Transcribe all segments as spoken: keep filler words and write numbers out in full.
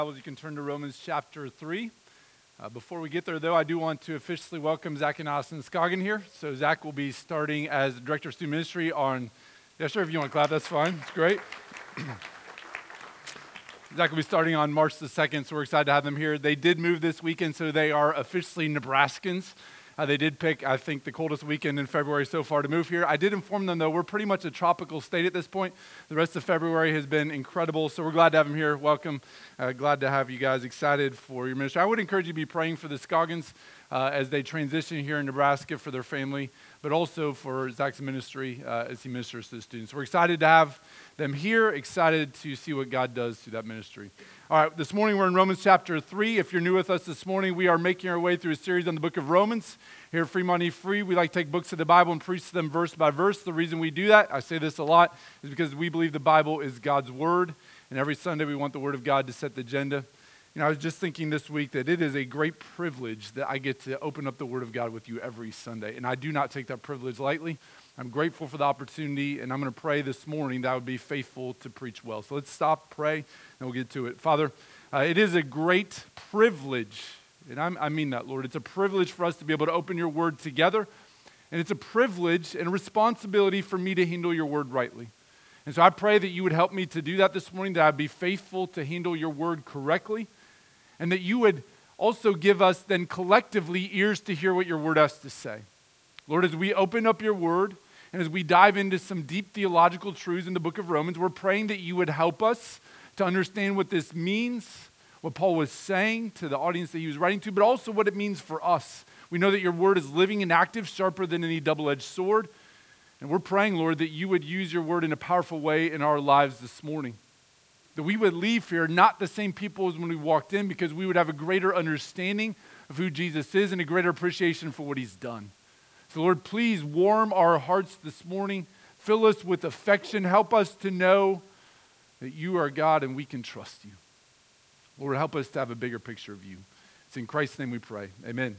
Bibles, you can turn to Romans chapter three. Uh, before we get there, though, I do want to officially welcome Zach and Austin Scoggin here. So Zach will be starting as Director of Student Ministry on, yeah, sure, if you want to clap, that's fine. It's great. Zach will be starting on March the second, so we're excited to have them here. They did move this weekend, so they are officially Nebraskans. Uh, they did pick, I think, the coldest weekend in February so far to move here. I did inform them, though, we're pretty much a tropical state at this point. The rest of February has been incredible, so we're glad to have them here. Welcome. Uh, glad to have you guys excited for your ministry. I would encourage you to be praying for the Scoggins uh, as they transition here in Nebraska for their family, but also for Zach's ministry uh, as he ministers to the students. We're excited to have them here, excited to see what God does through that ministry. All right, this morning we're in Romans chapter three. If you're new with us this morning, we are making our way through a series on the book of Romans. Here at Fremont East Free, we like to take books of the Bible and preach them verse by verse. The reason we do that, I say this a lot, is because we believe the Bible is God's word, and every Sunday we want the word of God to set the agenda. You know, I was just thinking this week that it is a great privilege that I get to open up the word of God with you every Sunday, and I do not take that privilege lightly. I'm grateful for the opportunity, and I'm going to pray this morning that I would be faithful to preach well. So let's stop, pray, and we'll get to it. Father, uh, it is a great privilege, and I'm, I mean that, Lord. It's a privilege for us to be able to open your word together, and it's a privilege and a responsibility for me to handle your word rightly. And so I pray that you would help me to do that this morning, that I'd be faithful to handle your word correctly, and that you would also give us then collectively ears to hear what your word has to say. Lord, as we open up your word and as we dive into some deep theological truths in the book of Romans, we're praying that you would help us to understand what this means, what Paul was saying to the audience that he was writing to, but also what it means for us. We know that your word is living and active, sharper than any double-edged sword. And we're praying, Lord, that you would use your word in a powerful way in our lives this morning. That we would leave here not the same people as when we walked in, because we would have a greater understanding of who Jesus is and a greater appreciation for what he's done. So, Lord, please warm our hearts this morning. Fill us with affection. Help us to know that you are God and we can trust you. Lord, help us to have a bigger picture of you. It's in Christ's name we pray. Amen.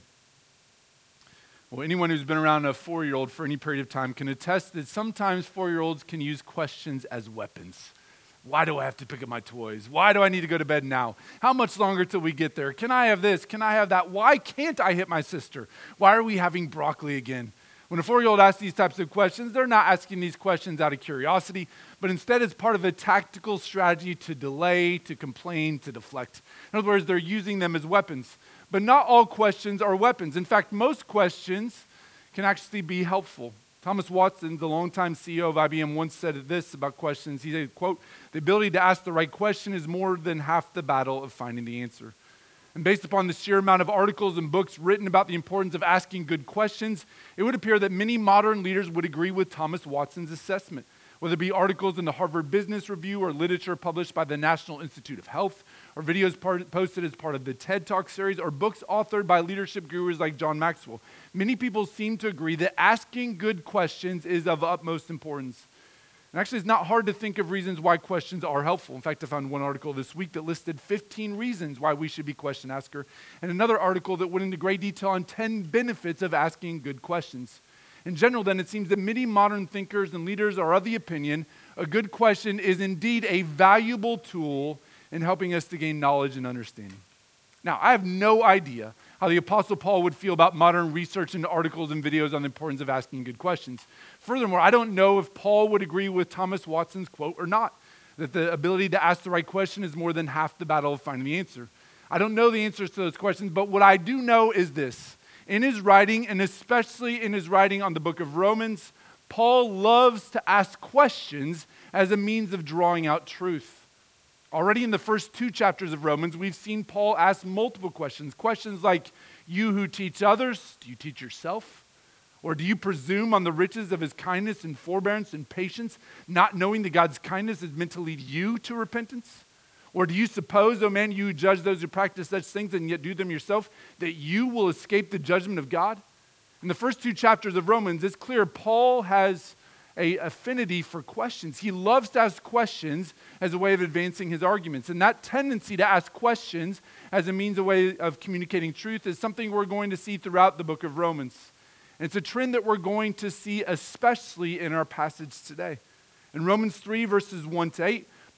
Well, anyone who's been around a four-year-old for any period of time can attest that sometimes four-year-olds can use questions as weapons. Why do I have to pick up my toys? Why do I need to go to bed now? How much longer till we get there? Can I have this? Can I have that? Why can't I hit my sister? Why are we having broccoli again? When a four-year-old asks these types of questions, they're not asking these questions out of curiosity, but instead as part of a tactical strategy to delay, to complain, to deflect. In other words, they're using them as weapons. But not all questions are weapons. In fact, most questions can actually be helpful. Thomas Watson, the longtime C E O of I B M, once said this about questions. He said, quote, "The ability to ask the right question is more than half the battle of finding the answer." And based upon the sheer amount of articles and books written about the importance of asking good questions, it would appear that many modern leaders would agree with Thomas Watson's assessment. Whether it be articles in the Harvard Business Review or literature published by the National Institute of Health, or videos part, posted as part of the TED Talk series, or books authored by leadership gurus like John Maxwell, many people seem to agree that asking good questions is of utmost importance. And actually, it's not hard to think of reasons why questions are helpful. In fact, I found one article this week that listed fifteen reasons why we should be question asker, and another article that went into great detail on ten benefits of asking good questions. In general, then, it seems that many modern thinkers and leaders are of the opinion a good question is indeed a valuable tool in helping us to gain knowledge and understanding. Now, I have no idea how the Apostle Paul would feel about modern research and articles and videos on the importance of asking good questions. Furthermore, I don't know if Paul would agree with Thomas Watson's quote or not, that the ability to ask the right question is more than half the battle of finding the answer. I don't know the answers to those questions, but what I do know is this. In his writing, and especially in his writing on the book of Romans, Paul loves to ask questions as a means of drawing out truth. Already in the first two chapters of Romans, we've seen Paul ask multiple questions. Questions like, you who teach others, do you teach yourself? Or do you presume on the riches of his kindness and forbearance and patience, not knowing that God's kindness is meant to lead you to repentance? Or do you suppose, O man, you who judge those who practice such things and yet do them yourself, that you will escape the judgment of God? In the first two chapters of Romans, it's clear Paul has an affinity for questions. He loves to ask questions as a way of advancing his arguments. And that tendency to ask questions as a means, a way of communicating truth is something we're going to see throughout the book of Romans. And it's a trend that we're going to see especially in our passage today. In Romans three, verses one to eight,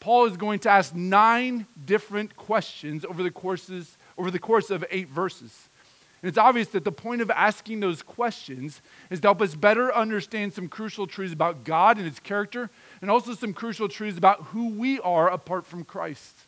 Paul is going to ask nine different questions over the courses over the course of eight verses. And it's obvious that the point of asking those questions is to help us better understand some crucial truths about God and his character, and also some crucial truths about who we are apart from Christ.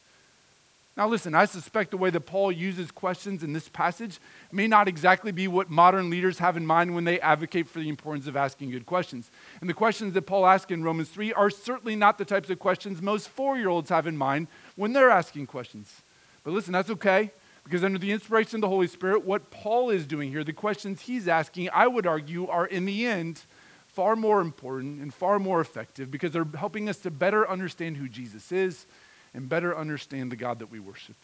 Now listen, I suspect the way that Paul uses questions in this passage may not exactly be what modern leaders have in mind when they advocate for the importance of asking good questions. And the questions that Paul asks in Romans three are certainly not the types of questions most four-year-olds have in mind when they're asking questions. But listen, that's okay, because under the inspiration of the Holy Spirit, what Paul is doing here, the questions he's asking, I would argue, are in the end far more important and far more effective, because they're helping us to better understand who Jesus is and better understand the God that we worship.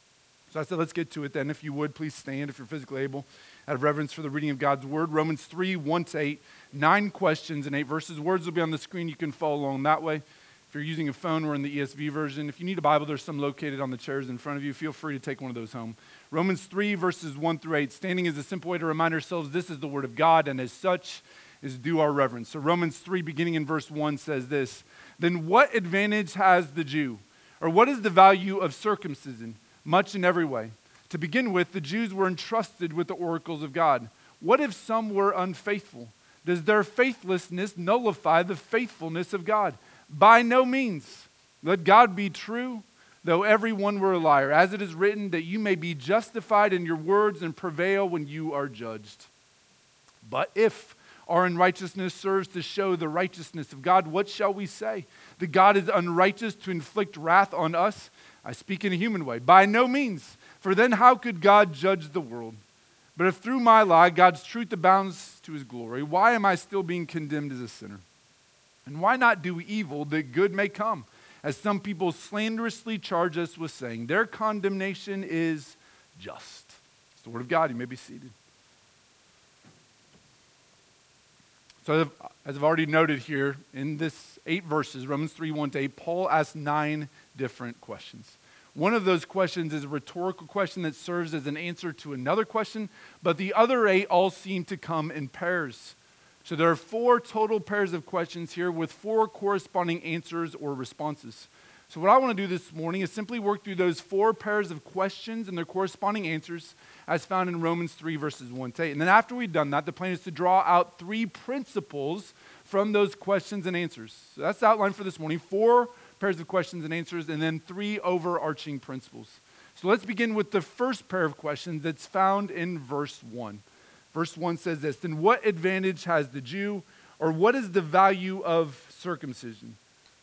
So I said, let's get to it then. If you would, please stand if you're physically able, out of reverence for the reading of God's word. Romans three, one to eight, nine questions and eight verses. Words will be on the screen. You can follow along that way. If you're using a phone, we're in the E S V version. If you need a Bible, there's some located on the chairs in front of you. Feel free to take one of those home. Romans three, verses one through eight. Standing is a simple way to remind ourselves this is the word of God, and as such is due our reverence. So Romans three, beginning in verse one, says this: Then what advantage has the Jew? Or what is the value of circumcision? Much in every way. To begin with, the Jews were entrusted with the oracles of God. What if some were unfaithful? Does their faithlessness nullify the faithfulness of God? By no means. Let God be true, though every one were a liar. As it is written, that you may be justified in your words and prevail when you are judged. But if our unrighteousness serves to show the righteousness of God, what shall we say? That God is unrighteous to inflict wrath on us? I speak in a human way. By no means. For then how could God judge the world? But if through my lie God's truth abounds to his glory, why am I still being condemned as a sinner? And why not do evil that good may come? As some people slanderously charge us with saying, their condemnation is just. It's the word of God. You may be seated. So as I've already noted here, in this eight verses, Romans three, one to eight, Paul asks nine different questions. One of those questions is a rhetorical question that serves as an answer to another question, but the other eight all seem to come in pairs. So there are four total pairs of questions here with four corresponding answers or responses. So what I want to do this morning is simply work through those four pairs of questions and their corresponding answers as found in Romans three, verses one to eight. And then after we've done that, the plan is to draw out three principles from those questions and answers. So that's the outline for this morning. Four pairs of questions and answers, and then three overarching principles. So let's begin with the first pair of questions that's found in verse one. Verse one says this: Then what advantage has the Jew, or what is the value of circumcision?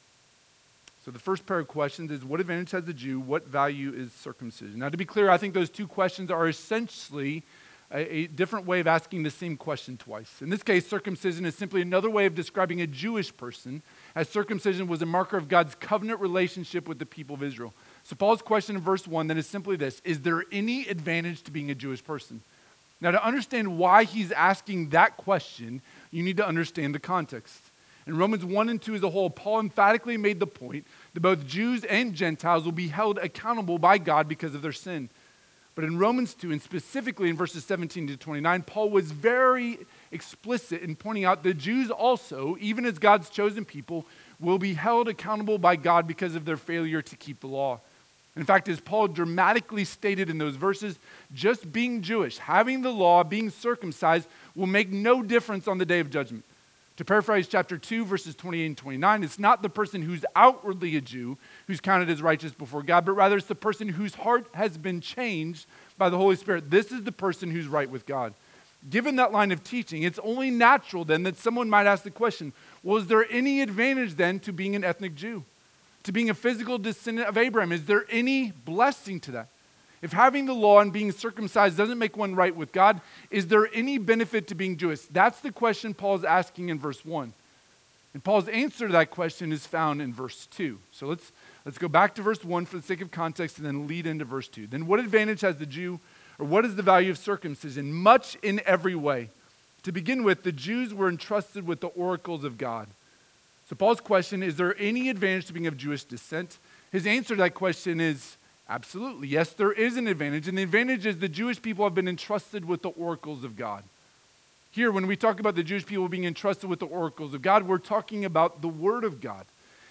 So the first pair of questions is, what advantage has the Jew? What value is circumcision? Now, to be clear, I think those two questions are essentially a, a different way of asking the same question twice. In this case, circumcision is simply another way of describing a Jewish person, as circumcision was a marker of God's covenant relationship with the people of Israel. So Paul's question in verse one then is simply this: is there any advantage to being a Jewish person? Now, to understand why he's asking that question, you need to understand the context. In Romans one and two as a whole, Paul emphatically made the point that both Jews and Gentiles will be held accountable by God because of their sin. But in Romans two, and specifically in verses seventeen to twenty-nine, Paul was very explicit in pointing out that Jews also, even as God's chosen people, will be held accountable by God because of their failure to keep the law. In fact, as Paul dramatically stated in those verses, just being Jewish, having the law, being circumcised, will make no difference on the day of judgment. To paraphrase chapter two, verses twenty-eight and twenty-nine, it's not the person who's outwardly a Jew who's counted as righteous before God, but rather it's the person whose heart has been changed by the Holy Spirit. This is the person who's right with God. Given that line of teaching, it's only natural then that someone might ask the question, well, is there any advantage then to being an ethnic Jew? To being a physical descendant of Abraham? Is there any blessing to that? If having the law and being circumcised doesn't make one right with God, is there any benefit to being Jewish? That's the question Paul is asking in verse one. And Paul's answer to that question is found in verse two. So let's, let's go back to verse one for the sake of context and then lead into verse two. Then what advantage has the Jew, or what is the value of circumcision? Much in every way. To begin with, the Jews were entrusted with the oracles of God. So Paul's question, is there any advantage to being of Jewish descent? His answer to that question is absolutely. Yes, there is an advantage. And the advantage is the Jewish people have been entrusted with the oracles of God. Here, when we talk about the Jewish people being entrusted with the oracles of God, we're talking about the Word of God.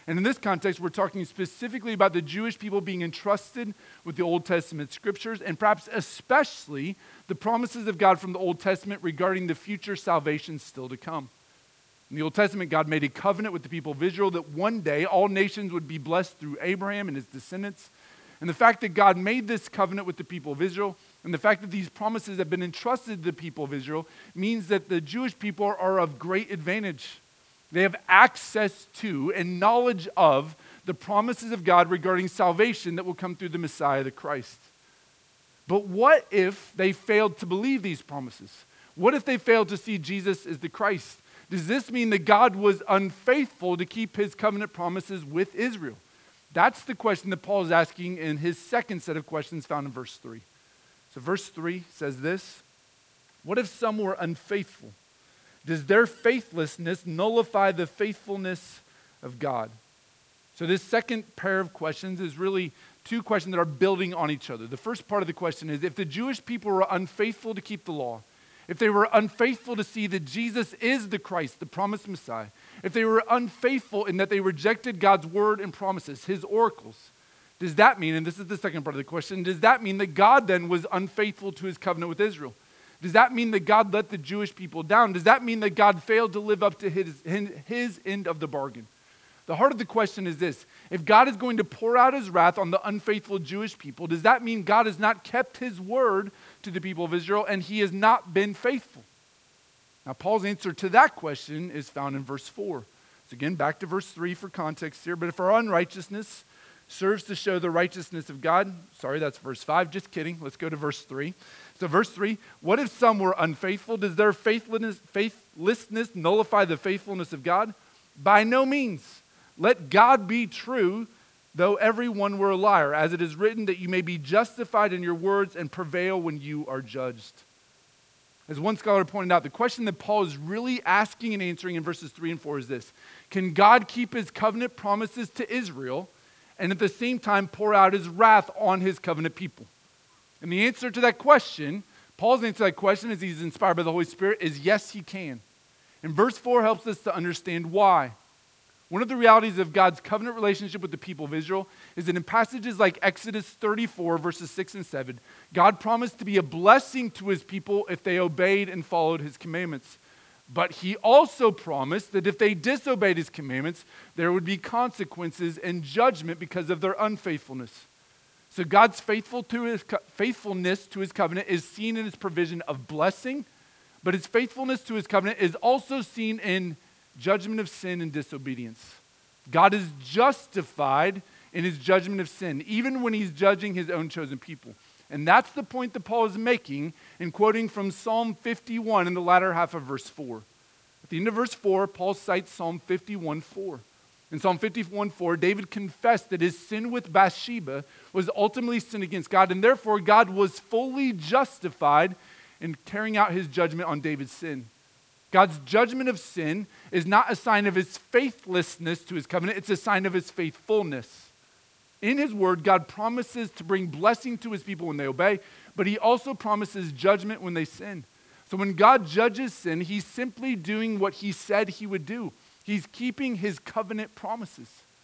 And in this context, we're talking specifically about the Jewish people being entrusted with the Old Testament scriptures, and perhaps especially the promises of God from the Old Testament regarding the future salvation still to come. In the Old Testament, God made a covenant with the people of Israel that one day all nations would be blessed through Abraham and his descendants. And the fact that God made this covenant with the people of Israel, and the fact that these promises have been entrusted to the people of Israel, means that the Jewish people are of great advantage. They have access to and knowledge of the promises of God regarding salvation that will come through the Messiah, the Christ. But what if they failed to believe these promises? What if they failed to see Jesus as the Christ? Does this mean that God was unfaithful to keep his covenant promises with Israel? That's the question that Paul is asking in his second set of questions found in verse three. So verse three says this: what if some were unfaithful? Does their faithlessness nullify the faithfulness of God? So this second pair of questions is really two questions that are building on each other. The first part of the question is, if the Jewish people were unfaithful to keep the law, if they were unfaithful to see that Jesus is the Christ, the promised Messiah, if they were unfaithful in that they rejected God's word and promises, his oracles, does that mean, and this is the second part of the question, does that mean that God then was unfaithful to his covenant with Israel? Does that mean that God let the Jewish people down? Does that mean that God failed to live up to his, his end of the bargain? The heart of the question is this: if God is going to pour out his wrath on the unfaithful Jewish people, does that mean God has not kept his word to the people of Israel and he has not been faithful? Now, Paul's answer to that question is found in verse four. So again, back to verse three for context here. But if our unrighteousness serves to show the righteousness of God, sorry, that's verse five, just kidding. Let's go to verse three. So verse three, what if some were unfaithful? Does their faithlessness, faithlessness nullify the faithfulness of God? By no means. Let God be true, though everyone were a liar, as it is written that you may be justified in your words and prevail when you are judged. As one scholar pointed out, the question that Paul is really asking and answering in verses three and four is this: can God keep his covenant promises to Israel and at the same time pour out his wrath on his covenant people? And the answer to that question, Paul's answer to that question, as he's inspired by the Holy Spirit, is yes, he can. And verse four helps us to understand why. One of the realities of God's covenant relationship with the people of Israel is that in passages like Exodus thirty-four, verses six and seven, God promised to be a blessing to his people if they obeyed and followed his commandments. But he also promised that if they disobeyed his commandments, there would be consequences and judgment because of their unfaithfulness. So God's faithful to his, faithfulness to his covenant is seen in his provision of blessing, but his faithfulness to his covenant is also seen in judgment of sin and disobedience. God is justified in his judgment of sin, even when he's judging his own chosen people. And that's the point that Paul is making in quoting from Psalm fifty-one in the latter half of verse four. At the end of verse four, Paul cites Psalm fifty-one four. In Psalm fifty-one four, David confessed that his sin with Bathsheba was ultimately sin against God, and therefore God was fully justified in carrying out his judgment on David's sin. God's judgment of sin is not a sign of his faithlessness to his covenant, it's a sign of his faithfulness. In his word, God promises to bring blessing to his people when they obey, but he also promises judgment when they sin. So when God judges sin, he's simply doing what he said he would do. He's keeping his covenant promises.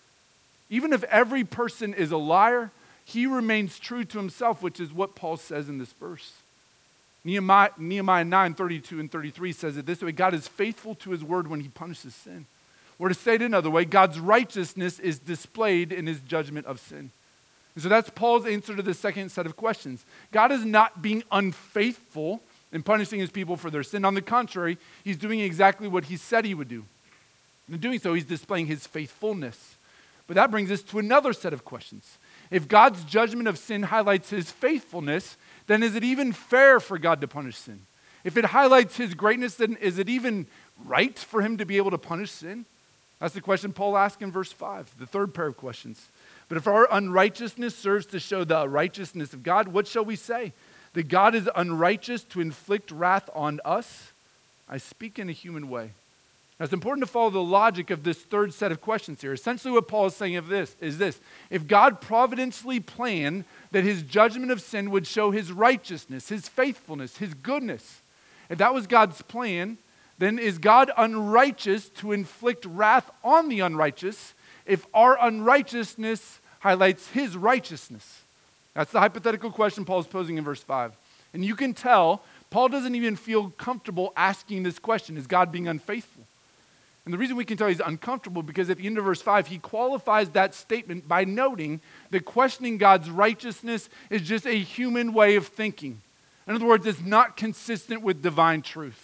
Even if every person is a liar, he remains true to himself, which is what Paul says in this verse. Nehemiah, Nehemiah nine, thirty-two and thirty-three says it this way: God is faithful to his word when he punishes sin. Or to say it another way, God's righteousness is displayed in his judgment of sin. And so that's Paul's answer to the second set of questions. God is not being unfaithful in punishing his people for their sin. On the contrary, he's doing exactly what he said he would do. And in doing so, he's displaying his faithfulness. But that brings us to another set of questions. If God's judgment of sin highlights his faithfulness, then is it even fair for God to punish sin? If it highlights his greatness, then is it even right for him to be able to punish sin? That's the question Paul asks in verse five, the third pair of questions. But if our unrighteousness serves to show the righteousness of God, what shall we say? That God is unrighteous to inflict wrath on us? I speak in a human way. Now, it's important to follow the logic of this third set of questions here. Essentially what Paul is saying of this is this: if God providentially planned that his judgment of sin would show his righteousness, his faithfulness, his goodness, if that was God's plan, then is God unrighteous to inflict wrath on the unrighteous? if our unrighteousness highlights his righteousness? That's the hypothetical question Paul's posing in verse five. And you can tell Paul doesn't even feel comfortable asking this question, is God being unfaithful? And the reason we can tell he's uncomfortable because at the end of verse five, he qualifies that statement by noting that questioning God's righteousness is just a human way of thinking. In other words, it's not consistent with divine truth.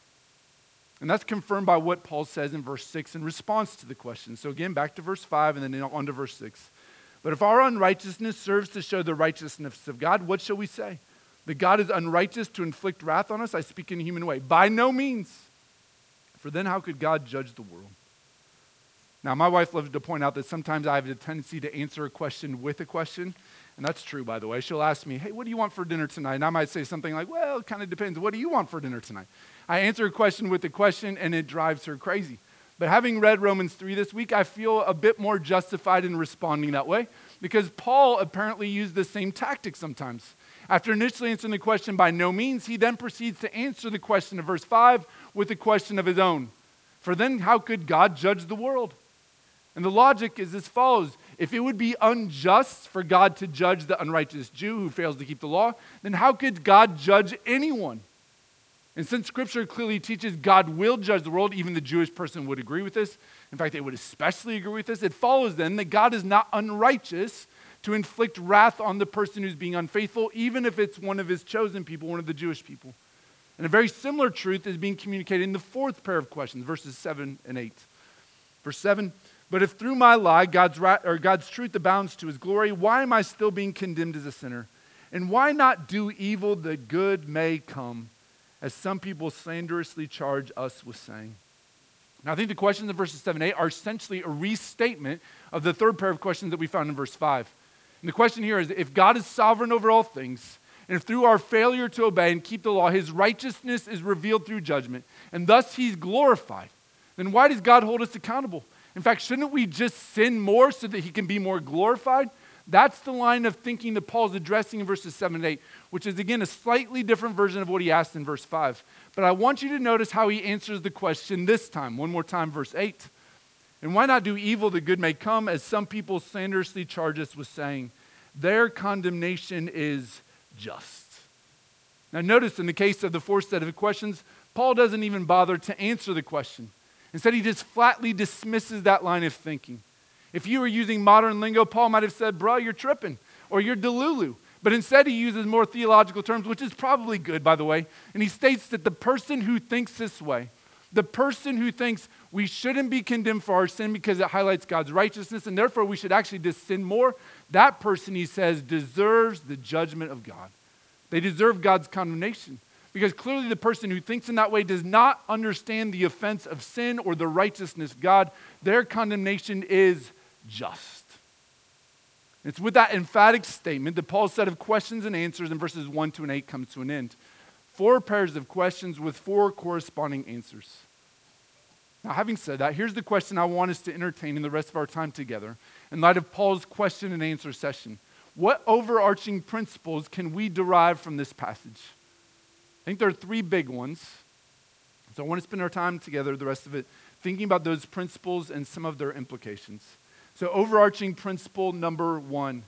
And that's confirmed by what Paul says in verse six in response to the question. So again, back to verse five and then on to verse six. But if our unrighteousness serves to show the righteousness of God, what shall we say? That God is unrighteous to inflict wrath on us? I speak in a human way. By no means. For then how could God judge the world? Now, my wife loves to point out that sometimes I have a tendency to answer a question with a question. And that's true, by the way. She'll ask me, hey, what do you want for dinner tonight? And I might say something like, well, it kind of depends. What do you want for dinner tonight? I answer a question with a question, and it drives her crazy. But having read Romans three this week, I feel a bit more justified in responding that way because Paul apparently used the same tactic sometimes. After initially answering the question by no means, he then proceeds to answer the question of verse five with a question of his own. For then how could God judge the world? And the logic is as follows. If it would be unjust for God to judge the unrighteous Jew who fails to keep the law, then how could God judge anyone? And since Scripture clearly teaches God will judge the world, even the Jewish person would agree with this. In fact, they would especially agree with this. It follows then that God is not unrighteous to inflict wrath on the person who's being unfaithful, even if it's one of his chosen people, one of the Jewish people. And a very similar truth is being communicated in the fourth pair of questions, verses seven and eight. Verse seven, but if through my lie God's, ra- or God's truth abounds to his glory, why am I still being condemned as a sinner? And why not do evil that good may come? As some people slanderously charge us with saying. Now, I think the questions in verses seven and eight are essentially a restatement of the third pair of questions that we found in verse five. And the question here is, if God is sovereign over all things, and if through our failure to obey and keep the law, his righteousness is revealed through judgment, and thus he's glorified, then why does God hold us accountable? In fact, shouldn't we just sin more so that he can be more glorified? That's the line of thinking that Paul's addressing in verses seven and eight, which is, again, a slightly different version of what he asked in verse five. But I want you to notice how he answers the question this time. One more time, verse eight. And why not do evil that good may come, as some people slanderously charge us with saying, their condemnation is just. Now notice in the case of the fourth set of questions, Paul doesn't even bother to answer the question. Instead, he just flatly dismisses that line of thinking. If you were using modern lingo, Paul might have said, bro, you're tripping, or you're delulu. But instead, he uses more theological terms, which is probably good, by the way. And he states that the person who thinks this way, the person who thinks we shouldn't be condemned for our sin because it highlights God's righteousness, and therefore we should actually just sin more, that person, he says, deserves the judgment of God. They deserve God's condemnation. Because clearly the person who thinks in that way does not understand the offense of sin or the righteousness of God. Their condemnation is just. It's with that emphatic statement that Paul's set of questions and answers in verses one, two, and eight comes to an end. Four pairs of questions with four corresponding answers. Now, having said that, here's the question I want us to entertain in the rest of our time together in light of Paul's question and answer session. What overarching principles can we derive from this passage? I think there are three big ones. So I want to spend our time together, the rest of it, thinking about those principles and some of their implications. So overarching principle number one,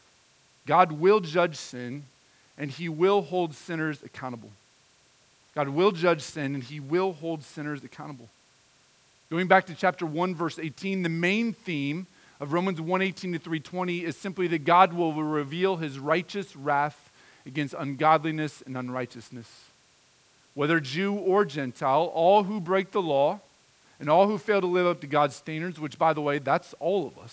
God will judge sin and he will hold sinners accountable. God will judge sin and he will hold sinners accountable. Going back to chapter one, verse eighteen, the main theme of Romans one eighteen to three twenty is simply that God will reveal his righteous wrath against ungodliness and unrighteousness. Whether Jew or Gentile, all who break the law and all who fail to live up to God's standards, which, by the way, that's all of us,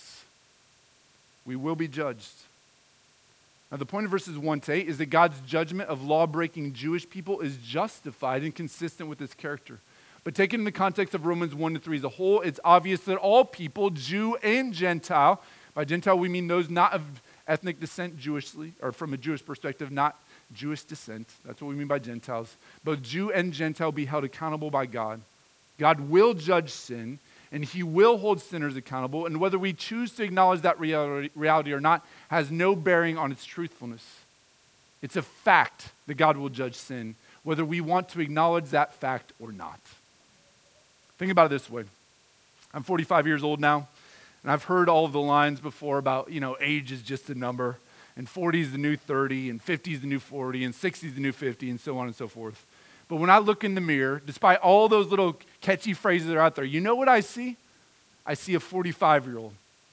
we will be judged. Now, the point of verses one to eight is that God's judgment of law-breaking Jewish people is justified and consistent with his character. But taken in the context of Romans one to three as a whole, it's obvious that all people, Jew and Gentile, by Gentile we mean those not of ethnic descent Jewishly, or from a Jewish perspective, not Jewish descent. That's what we mean by Gentiles. Both Jew and Gentile be held accountable by God. God will judge sin, and he will hold sinners accountable, and whether we choose to acknowledge that reality, reality or not has no bearing on its truthfulness. It's a fact that God will judge sin, whether we want to acknowledge that fact or not. Think about it this way. I'm forty-five years old now. And I've heard all of the lines before about, you know, age is just a number, and forty is the new thirty, and fifty is the new forty, and sixty is the new fifty, and so on and so forth. But when I look in the mirror, despite all those little catchy phrases that are out there, you know what I see? I see a forty-five-year-old.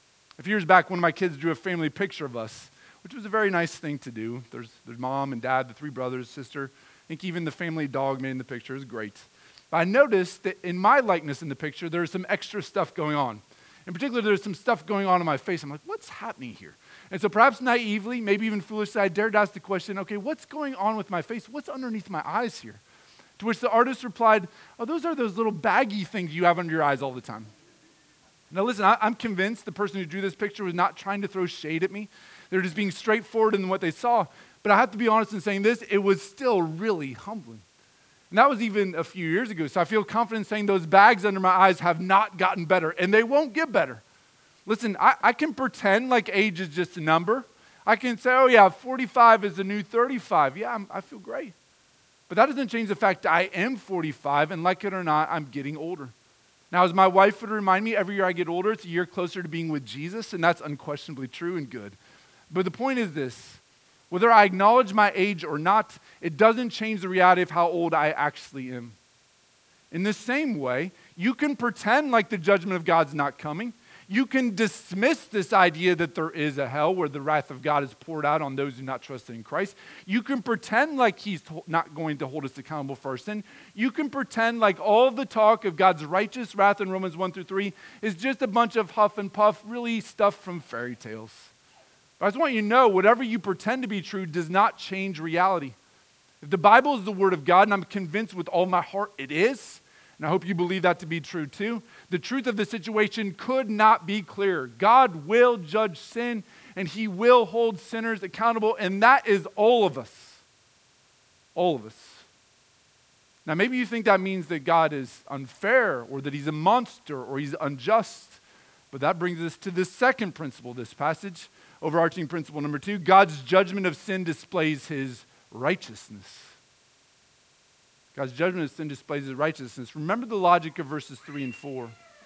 A few years back, one of my kids drew a family picture of us, which was a very nice thing to do. There's, there's mom and dad, the three brothers, sister. I think even the family dog made in the picture. It was great. But I noticed that in my likeness in the picture, there's some extra stuff going on. In particular, there's some stuff going on in my face. I'm like, what's happening here? And so perhaps naively, maybe even foolishly, I dared to ask the question, okay, what's going on with my face? What's underneath my eyes here? To which the artist replied, oh, those are those little baggy things you have under your eyes all the time. Now listen, I, I'm convinced the person who drew this picture was not trying to throw shade at me. They're just being straightforward in what they saw. But I have to be honest in saying this, it was still really humbling. And that was even a few years ago. So I feel confident saying those bags under my eyes have not gotten better, and they won't get better. Listen, I, I can pretend like age is just a number. I can say, oh yeah, forty-five is the new thirty-five. Yeah, I'm, I feel great. But that doesn't change the fact that I am forty-five, and like it or not, I'm getting older. Now, as my wife would remind me, every year I get older, it's a year closer to being with Jesus, and that's unquestionably true and good. But the point is this. Whether I acknowledge my age or not, it doesn't change the reality of how old I actually am. In the same way, you can pretend like the judgment of God's not coming. You can dismiss this idea that there is a hell where the wrath of God is poured out on those who not trust in Christ. You can pretend like he's not going to hold us accountable for our sin. You can pretend like all the talk of God's righteous wrath in Romans one through three is just a bunch of huff and puff, really stuff from fairy tales. But I just want you to know, whatever you pretend to be true does not change reality. If the Bible is the Word of God, and I'm convinced with all my heart it is, and I hope you believe that to be true too, the truth of the situation could not be clearer. God will judge sin, and He will hold sinners accountable, and that is all of us. All of us. Now, maybe you think that means that God is unfair, or that He's a monster, or He's unjust. But that brings us to the second principle of this passage. Overarching principle number two, God's judgment of sin displays His righteousness. God's judgment of sin displays His righteousness. Remember the logic of verses three and four.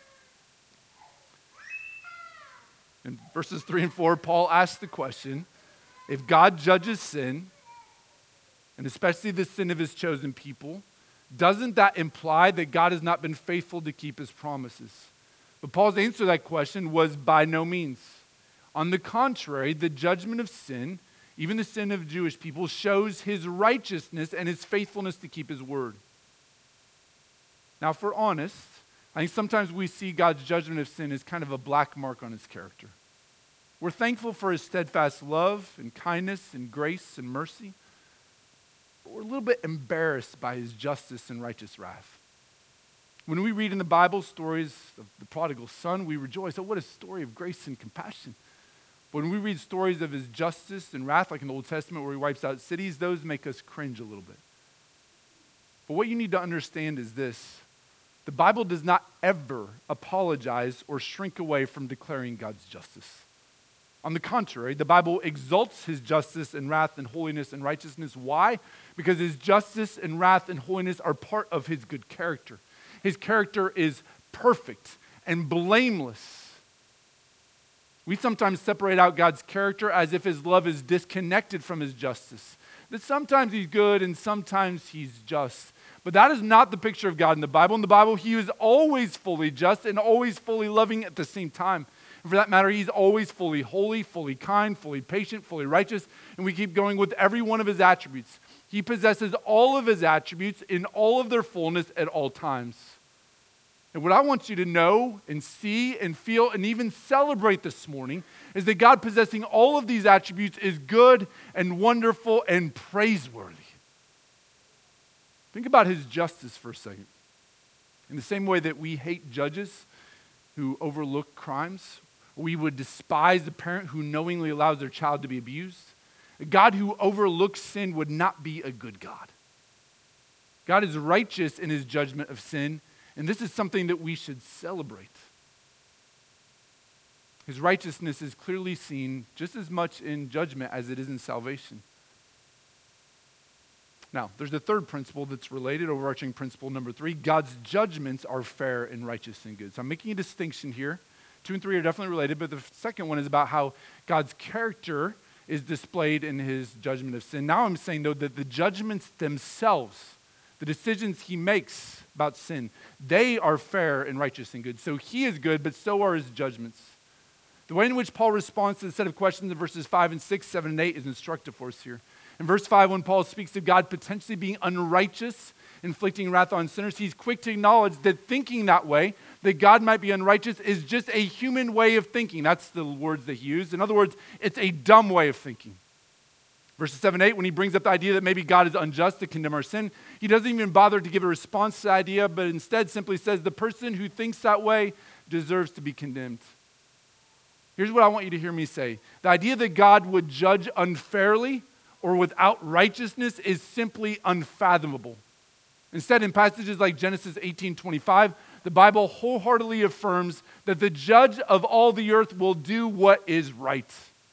In verses three and four, Paul asks the question, if God judges sin, and especially the sin of His chosen people, doesn't that imply that God has not been faithful to keep His promises? But Paul's answer to that question was by no means. On the contrary, the judgment of sin, even the sin of Jewish people, shows His righteousness and His faithfulness to keep His word. Now, if we're honest, I think sometimes we see God's judgment of sin as kind of a black mark on His character. We're thankful for His steadfast love and kindness and grace and mercy, but we're a little bit embarrassed by His justice and righteous wrath. When we read in the Bible stories of the prodigal son, we rejoice. Oh, what a story of grace and compassion. But when we read stories of His justice and wrath, like in the Old Testament where He wipes out cities, those make us cringe a little bit. But what you need to understand is this. The Bible does not ever apologize or shrink away from declaring God's justice. On the contrary, the Bible exalts His justice and wrath and holiness and righteousness. Why? Because His justice and wrath and holiness are part of His good character. His character is perfect and blameless. We sometimes separate out God's character as if His love is disconnected from His justice. That sometimes He's good and sometimes He's just. But that is not the picture of God in the Bible. In the Bible, He is always fully just and always fully loving at the same time. And for that matter, He's always fully holy, fully kind, fully patient, fully righteous. And we keep going with every one of His attributes. He possesses all of His attributes in all of their fullness at all times. And what I want you to know and see and feel and even celebrate this morning is that God possessing all of these attributes is good and wonderful and praiseworthy. Think about His justice for a second. In the same way that we hate judges who overlook crimes, we would despise a parent who knowingly allows their child to be abused. A God who overlooks sin would not be a good God. God is righteous in His judgment of sin, and this is something that we should celebrate. His righteousness is clearly seen just as much in judgment as it is in salvation. Now, there's a third principle that's related, overarching principle number three. God's judgments are fair and righteous and good. So I'm making a distinction here Two and three are definitely related, but the second one is about how God's character is displayed in his judgment of sin. Now I'm saying, though, that the judgments themselves, the decisions he makes about sin, they are fair and righteous and good. So he is good, but so are his judgments. The way in which Paul responds to the set of questions in verses five and six, seven and eight is instructive for us here. In verse five, when Paul speaks of God potentially being unrighteous, inflicting wrath on sinners, he's quick to acknowledge that thinking that way, that God might be unrighteous, is just a human way of thinking. That's the words that he used. In other words, it's a dumb way of thinking. Verses seven and eight, when he brings up the idea that maybe God is unjust to condemn our sin, he doesn't even bother to give a response to the idea, but instead simply says the person who thinks that way deserves to be condemned. Here's what I want you to hear me say. The idea that God would judge unfairly or without righteousness is simply unfathomable. Instead, in passages like Genesis eighteen twenty-five, the Bible wholeheartedly affirms that the judge of all the earth will do what is right.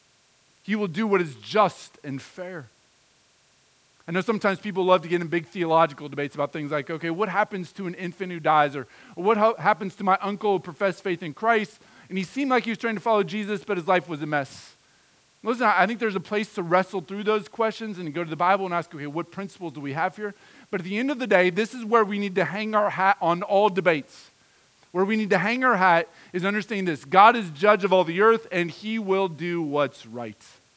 He will do what is just and fair. I know sometimes people love to get in big theological debates about things like, okay, what happens to an infant who dies? Or, or what ha- happens to my uncle who professed faith in Christ? And he seemed like he was trying to follow Jesus, but his life was a mess. Listen, I think there's a place to wrestle through those questions and go to the Bible and ask, okay, what principles do we have here? But at the end of the day, this is where we need to hang our hat on all debates. Where we need to hang our hat is understanding this. God is judge of all the earth, and he will do what's right.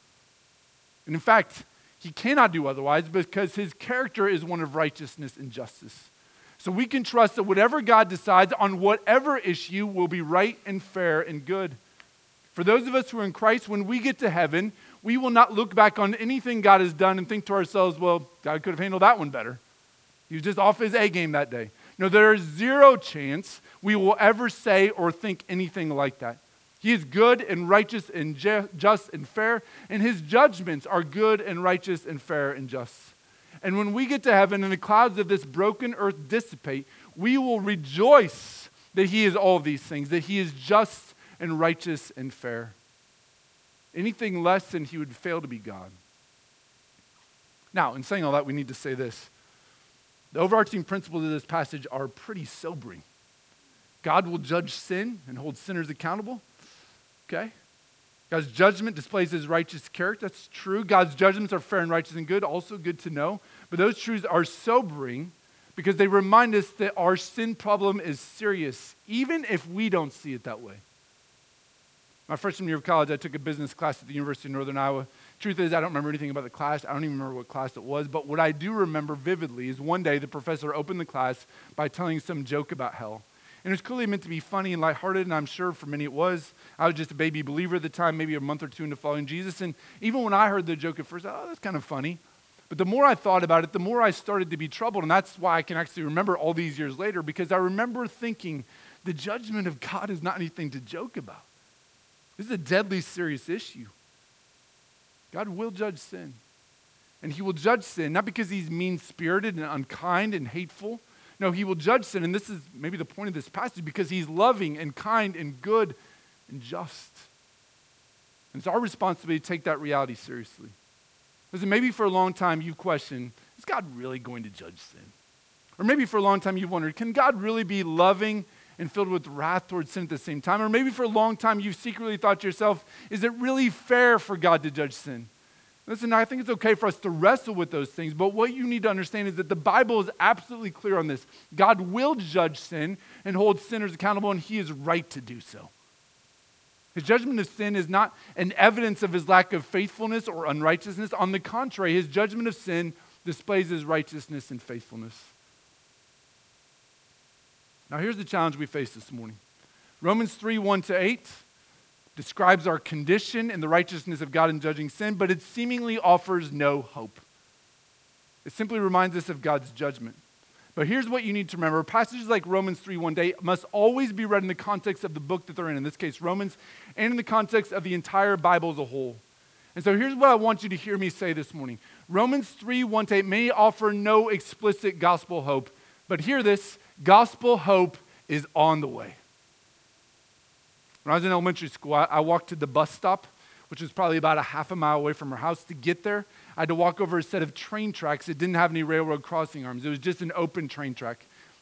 And in fact, he cannot do otherwise because his character is one of righteousness and justice. So we can trust that whatever God decides on whatever issue will be right and fair and good. For those of us who are in Christ, when we get to heaven, we will not look back on anything God has done and think to ourselves, well, God could have handled that one better. He was just off his A game that day. No, there is zero chance we will ever say or think anything like that. He is good and righteous and ju- just and fair, and his judgments are good and righteous and fair and just. And when we get to heaven and the clouds of this broken earth dissipate, we will rejoice that he is all of these things, that he is just and righteous and fair. Anything less than he would fail to be God. Now, in saying all that, we need to say this. The overarching principles of this passage are pretty sobering. God will judge sin and hold sinners accountable. Okay? God's judgment displays his righteous character. That's true. God's judgments are fair and righteous and good. Also good to know. But those truths are sobering because they remind us that our sin problem is serious, even if we don't see it that way. My freshman year of college, I took a business class at the University of Northern Iowa. Truth is, I don't remember anything about the class. I don't even remember what class it was. But what I do remember vividly is one day the professor opened the class by telling some joke about hell. And it was clearly meant to be funny and lighthearted, and I'm sure for many it was. I was just a baby believer at the time, maybe a month or two into following Jesus. And even when I heard the joke at first, I thought, oh, that's kind of funny. But the more I thought about it, the more I started to be troubled. And that's why I can actually remember all these years later, because I remember thinking the judgment of God is not anything to joke about. This is a deadly serious issue. God will judge sin. And he will judge sin, not because he's mean-spirited and unkind and hateful. No, he will judge sin, and this is maybe the point of this passage, because he's loving and kind and good and just. And it's our responsibility to take that reality seriously. Listen, maybe for a long time you've questioned, is God really going to judge sin? Or maybe for a long time you've wondered, can God really be loving and filled with wrath towards sin at the same time? Or maybe for a long time you've secretly thought to yourself, is it really fair for God to judge sin? Listen, I think it's okay for us to wrestle with those things, but what you need to understand is that the Bible is absolutely clear on this. God will judge sin and hold sinners accountable, and he is right to do so. His judgment of sin is not an evidence of his lack of faithfulness or unrighteousness. On the contrary, his judgment of sin displays his righteousness and faithfulness. Now here's the challenge we face this morning. Romans three, one to eight describes our condition and the righteousness of God in judging sin, but it seemingly offers no hope. It simply reminds us of God's judgment. But here's what you need to remember. Passages like Romans three, one to eight must always be read in the context of the book that they're in, in this case Romans, and in the context of the entire Bible as a whole. And so here's what I want you to hear me say this morning. Romans three, one to eight may offer no explicit gospel hope, but hear this, gospel hope is on the way. When I was in elementary school, I, I walked to the bus stop, which was probably about a half a mile away from our house. To get there, I had to walk over a set of train tracks that didn't have any railroad crossing arms. It was just an open train track.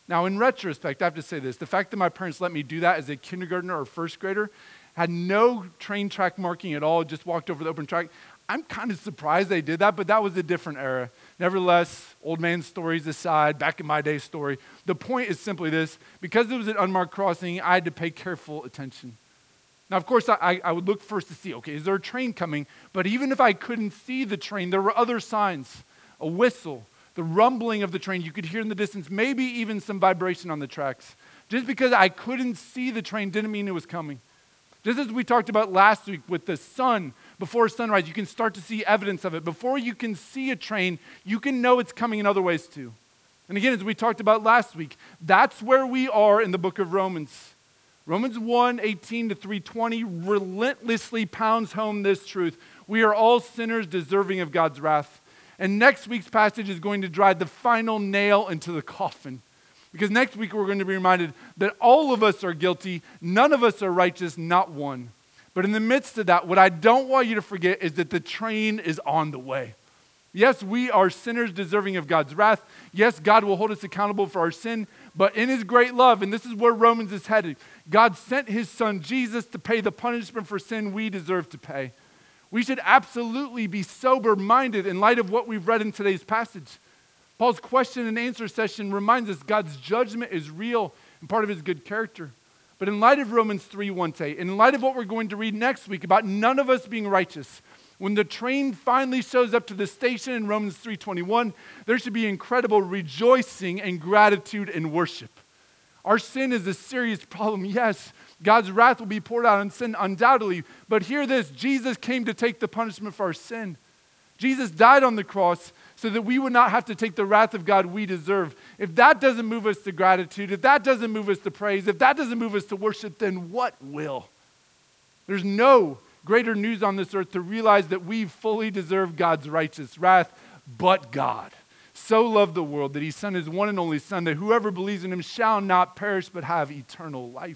Now, in retrospect, I have to say this. The fact that my parents let me do that as a kindergartner or first grader, had no train track marking at all, just walked over the open track. I'm kind of surprised they did that, but that was a different era. Nevertheless, old man stories aside, back in my day story, the point is simply this. Because it was an unmarked crossing, I had to pay careful attention. Now, of course, I, I would look first to see, okay, is there a train coming? But even if I couldn't see the train, there were other signs, a whistle, the rumbling of the train. You could hear in the distance, maybe even some vibration on the tracks. Just because I couldn't see the train didn't mean it was coming. Just as we talked about last week with the sun, before sunrise, you can start to see evidence of it. Before you can see a train, you can know it's coming in other ways too. And again, as we talked about last week, that's where we are in the book of Romans. Romans one, eighteen to three twenty relentlessly pounds home this truth. We are all sinners deserving of God's wrath. And next week's passage is going to drive the final nail into the coffin. Because next week we're going to be reminded that all of us are guilty, none of us are righteous, not one. But in the midst of that, what I don't want you to forget is that the train is on the way. Yes, we are sinners deserving of God's wrath. Yes, God will hold us accountable for our sin. But in his great love, and this is where Romans is headed, God sent his son Jesus to pay the punishment for sin we deserve to pay. We should absolutely be sober-minded in light of what we've read in today's passage. Paul's question and answer session reminds us God's judgment is real and part of his good character. But in light of Romans three, one to eight, in light of what we're going to read next week about none of us being righteous, when the train finally shows up to the station in Romans three twenty-one, there should be incredible rejoicing and gratitude and worship. Our sin is a serious problem, yes. God's wrath will be poured out on sin undoubtedly. But hear this, Jesus came to take the punishment for our sin. Jesus died on the cross so that we would not have to take the wrath of God we deserve. If that doesn't move us to gratitude, if that doesn't move us to praise, if that doesn't move us to worship, then what will? There's no greater news on this earth to realize that we fully deserve God's righteous wrath, but God so loved the world that he sent his one and only Son, that whoever believes in him shall not perish but have eternal life.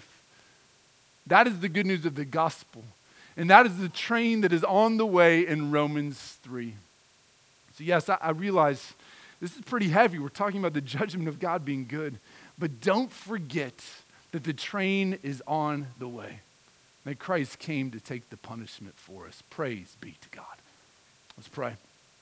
That is the good news of the gospel. And that is the train that is on the way in Romans three. So yes, I, I realize this is pretty heavy. We're talking about the judgment of God being good. But don't forget that the train is on the way. That Christ came to take the punishment for us. Praise be to God. Let's pray.